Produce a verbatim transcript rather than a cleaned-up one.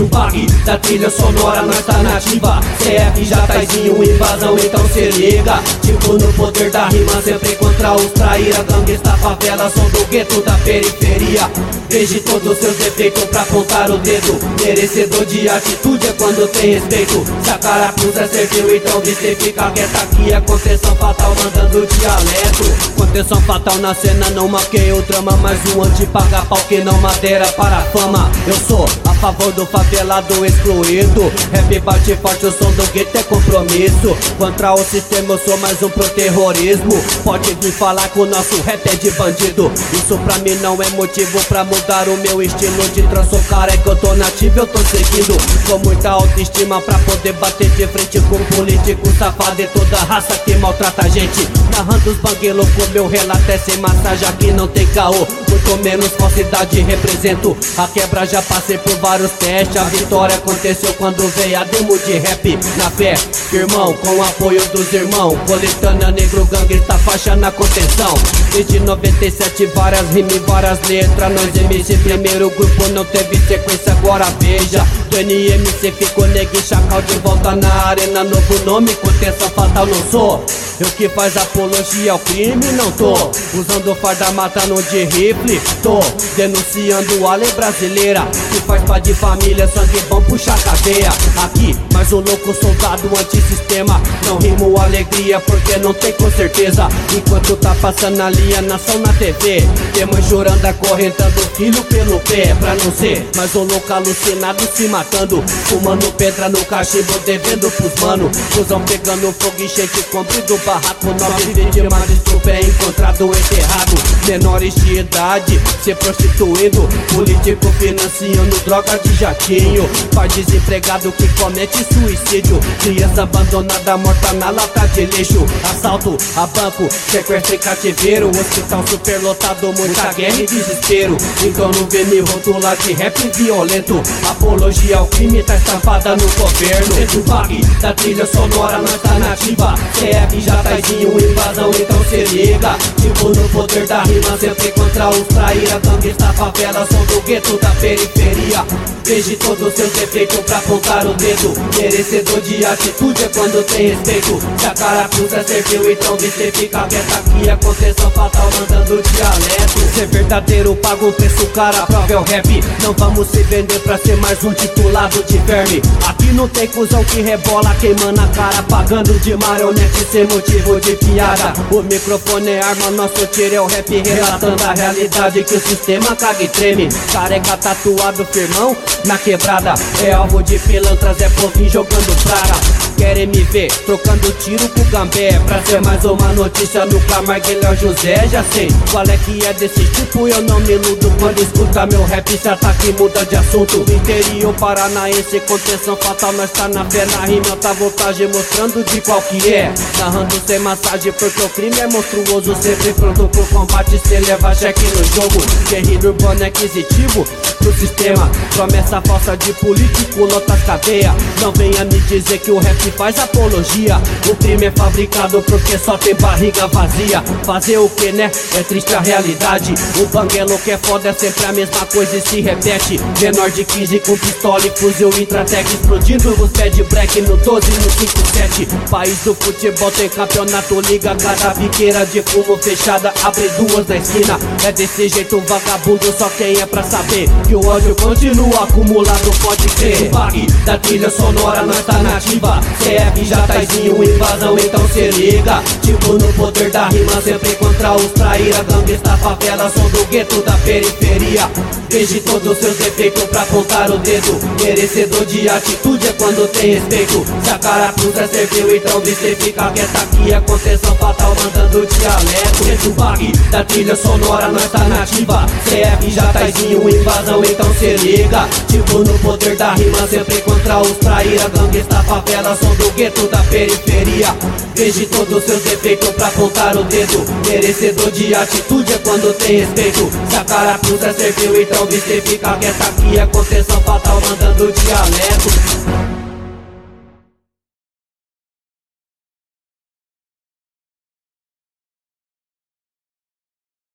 bag da trilha sonora, nós tá nativa. C F já taizinho, invasão, então cê liga. Tipo no poder da rima, sempre contra os traíra. Gangsta, favela, som do gueto da periferia. Veja todos os seus defeitos pra apontar o dedo. Merecedor de atitude é quando tem respeito. Se a carapuça serviu, então você fica quieta aqui. É contenção fatal mandando dialeto. Contenção fatal na cena, não maquei o trama. Mais um anti-paga pau que não madeira para a fama. Eu sou a favor do favelado excluído. Rap bate forte, o som do gueto é compromisso. Contra o sistema eu sou mais um pro terrorismo. Pode vir falar que o nosso rap é de bandido. Isso pra mim não é motivo pra mudar o meu estilo de trans. Sou careca, eu tô nativo, eu tô seguindo. Com muita autoestima pra poder bater de frente com político safado e toda raça que maltrata a gente. Narrando os banguelos com meu relato é sem massagem, aqui não tem caô. Muito menos falsidade represento. A quebra já passei por vários testes. A vitória aconteceu quando veio a demo de rap. Na fé, irmão, com o apoio dos irmãos. Coletânea negro gangue está faixa na contenção. Desde noventa e sete várias rimas e várias letras. Nós M C primeiro grupo não teve sequência, agora veja. Do N M C ficou negue chacal de volta na arena. Novo nome, contenção fatal não sou. Eu que faz apologia ao crime não tô. Usando farda matando de rifle. Tô denunciando a lei brasileira que faz pai de família, sangue bom puxa cadeia. Aqui, mais um louco soldado antissistema. Não rimo alegria porque não tem com certeza. Enquanto tá passando ali a nação na T V, tem mãe chorando, acorrentando filho pelo pé. Pra não ser mais um louco alucinado se matando. Fumando pedra no cachimbo, devendo pros mano. Fusão pegando fogo, enchente, comprido barraco. Nove vítimas de estupro é encontrado enterrado. Menores de idade se prostituindo. Político financiando droga de jatinho. Pai desempregado que comete suicídio. Criança abandonada morta na lata de lixo. Assalto a banco, sequestro e cativeiro. Hospital superlotado, muita guerra e desespero. Então não vê me rotular de rap violento. Apologia ao crime tá estampada no governo. Dentro do bag da trilha sonora, nós tá nativa. C F já taizinho, invasão, então cê liga. Tipo no poder da rima, sempre contra os traíra. Gangsta, favela, som do gueto da periferia. Veja todos os seus defeitos pra apontar o dedo. Merecedor de atitude é quando tem respeito. Se a carapuça serviu, então você fica quieta aqui. A contenção fatal mandando dialeto. Ser verdadeiro paga um preço cara, prova é o rap. Não vamos se vender pra ser mais um titulado de verme. Aqui não tem cuzão que rebola queimando a cara, pagando de marionete sem motivo de piada. O microfone é arma, nosso tiro é o rap, relatando a realidade que o sistema caga e treme. Careca tatuado firmão na quebrada, é alvo de pilantras, é povinho jogando praga. Querem me ver trocando tiro com Gambé. Pra ser mais uma notícia no Camargo e Léo José. Já sei qual é que é desse tipo, eu não me iludo quando escuta meu rap, se ataque muda de assunto. Interior paranaense, contenção fatal, nós tá na fé, na rima, alta voltagem, mostrando de qual que é. Narrando sem massagem porque o crime é monstruoso. Sempre pronto pro combate, cê leva cheque no jogo. Guerrilha urbano é aquisitivo pro sistema. Promessa falsa de político, lota as cadeias. Não venha me dizer que o rap faz apologia. O crime é fabricado porque só tem barriga vazia. Fazer o que, né? É triste a realidade. O banguelo que é foda é sempre a mesma coisa e se repete. Menor de quinze com pistola e fuzil Intratec, explodindo os pé de break no doze e no cinco sete. País do futebol tem campeonato, liga. Cada biqueira de fumo fechada abre duas na esquina. É desse jeito vagabundo, só quem é pra saber que o ódio continua acumulado, pode crer. O bag da trilha sonora, nós tá nativa. C F já taizinho, invasão, então cê liga. Tipo no poder da rima, sempre contra os traíra. Gangsta, favela, som do gueto da periferia. Veja todos os seus defeitos pra apontar o dedo. Merecedor de atitude é quando tem respeito. Se a carapuça serviu, então você fica quieta aqui. A contenção fatal mandando dialeto. Dentro do bag da trilha sonora, nós tá nativa. C F já taizinho, invasão, então cê liga. Tipo no poder da rima, sempre contra os traíra. Gangsta, favela, som do gueto da periferia. Veja todos os seus defeitos pra apontar o dedo. Merecedor de atitude é quando tem respeito. Se a carapuça serviu, então você fica quieta aqui. A contenção fatal mandando dialeto.